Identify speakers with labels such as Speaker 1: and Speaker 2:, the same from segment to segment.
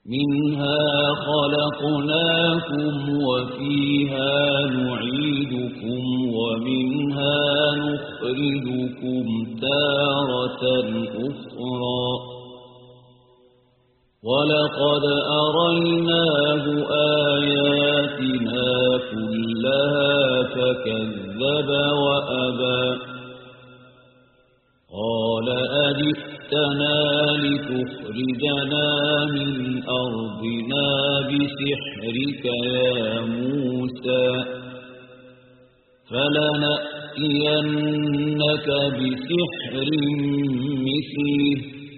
Speaker 1: منها خلقناكم وفيها نعيدكم ومنها نخرجكم تارة أخرى ولقد أريناه آياتنا كلها فكذب وأبى قال أجئتنا لتخرجنا من أرضنا بسحرك يا موسى فلنأتينك بسحر مثله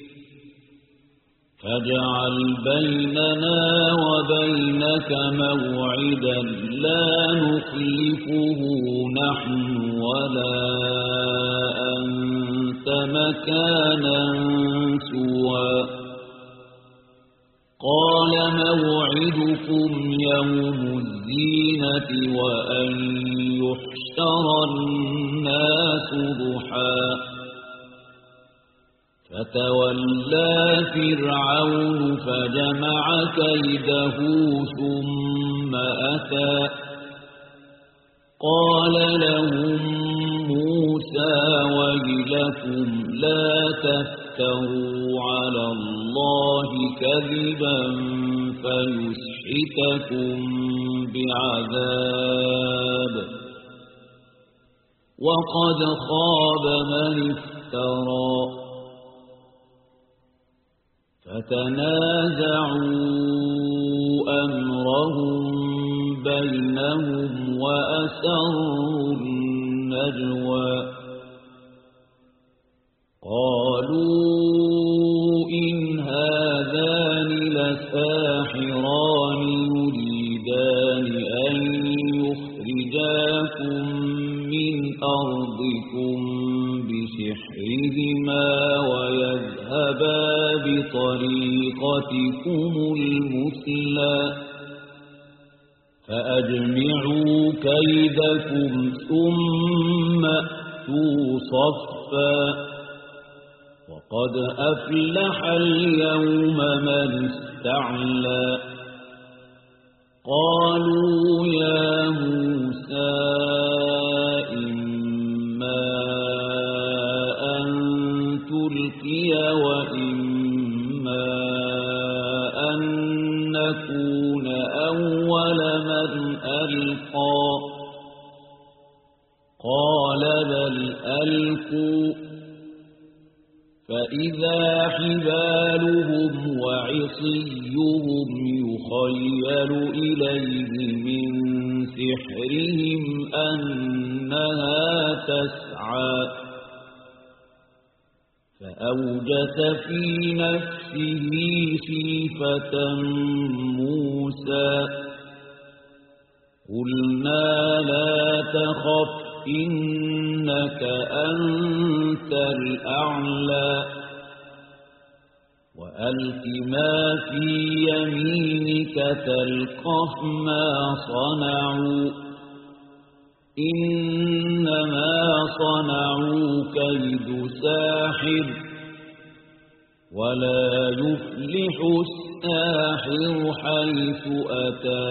Speaker 1: فاجعل بيننا وبينك موعدا لا نخلفه نحن ولا أنت مكانا سوى قال موعدكم يوم الزينة وأن يحشر الناس ضحى فتولى فرعون فجمع كيده ثم أتى قال لهم موسى ويلكم لا تفتروا على الله كذبا فيسحتكم بعذاب وقد خاب من افترى فتنازعوا أمرهم بينهم وأسروا النجوى قالوا إن هذان لساحران يريدان أن يخرجاكم من أرضكم بسحرهما ويذهبا بطريقتكم المثلى فأجمعوا كيدكم ثم أتوا صفا وقد أفلح اليوم من استعلى قالوا يا موسى إما أن تلقي وإما أن نكون أول من ألقى قال بل ألقوا فإذا حبالهم وعصيهم يخيل إليه من سحرهم أنها تسعى فأوجس في نفسه خيفة موسى قلنا لا تخف إنك أنت الأعلى وألق ما في يمينك تلقف ما صنعوا إنما صنعوا كيد ساحر ولا يفلح الساحر حيث أتى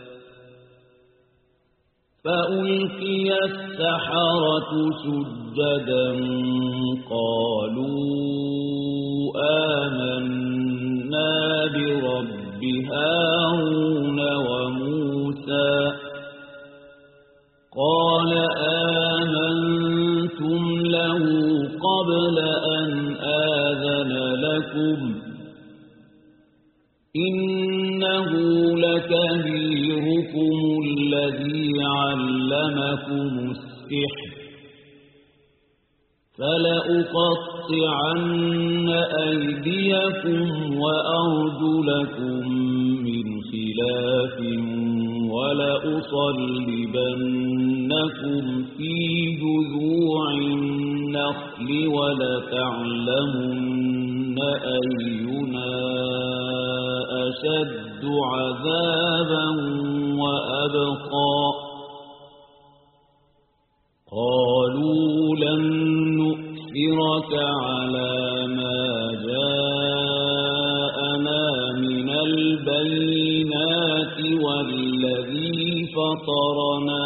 Speaker 1: فألقي السحرة سجدا قالوا آمنا برب هارون وموسى قال آمنتم له قبل أن آذن لكم إنه لكبيركم الذي علمكم السحر فلأقطعن أيديكم وأرجلكم من خلاف ولأصلبنكم في جذوع النخل ولتعلمن أينا أشد عذابا وأبقى قالوا لن نؤثرك على ما جاءنا من البينات والذي فطرنا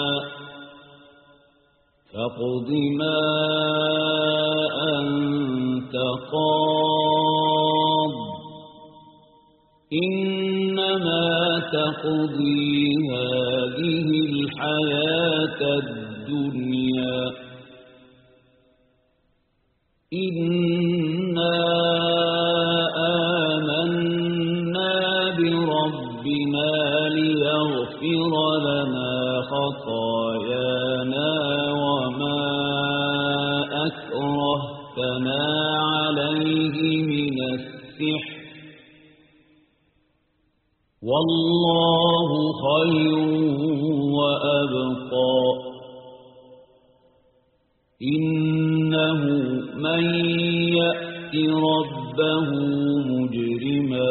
Speaker 1: فاقض ما أنت قاض إنما تقضي هذه الحياة الدنيا إنا آمنا بربنا ليغفر لنا خطايانا وما أكرهتنا عليه من السحر والله خير وأبقى إنه من يأت ربه مجرما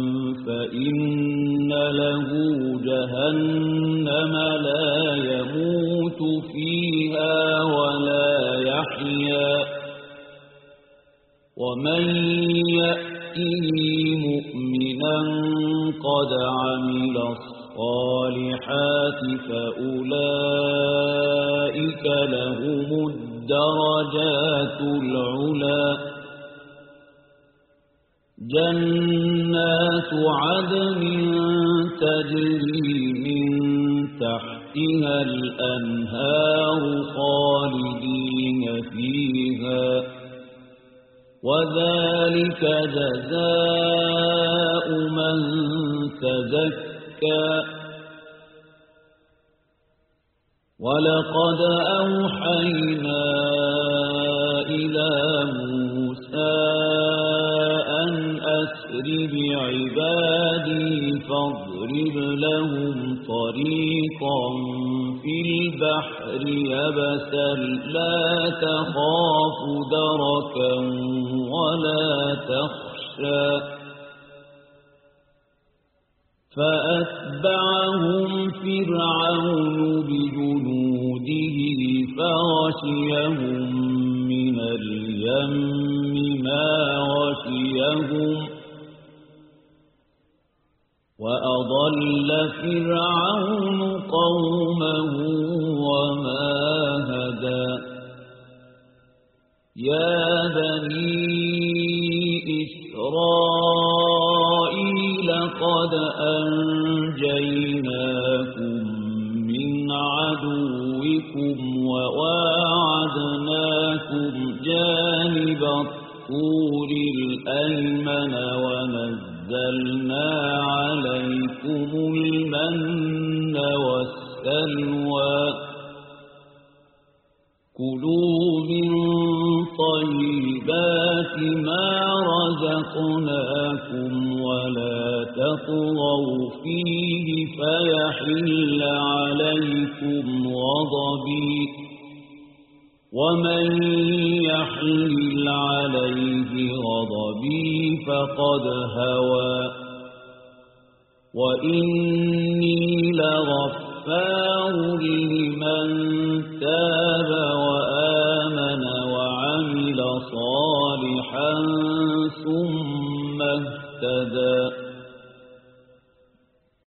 Speaker 1: فإن له جهنم لا يموت فيها ولا يحيا ومن يأته مؤمنا قد عمل الصالحات فأولئك لهم الدرجات العلى جنات عدن تجري من تحتها الأنهار خالدين فيها وذلك جزاء من تزكى ولقد أوحينا إلى موسى أن أسر بعبادي فاضرب لهم طريقا في البحر يبسا لا تخاف دركا ولا تخشى فأتبعهم فرعون بجنوده فغشيهم من اليم ما غشيهم وأضل فرعون قومه وما هدى يا بني إسرائيل قد أنجيناكم من عدوكم وواعدناكم جانب الطور الأيمن ونزلنا عليكم المن والسلوى كلوا من طيبات ما رزقناكم ولا تطغوا فيه فيحل عليكم غضبي ومن يحلل عليه غضبي فقد هوى وإني لغفار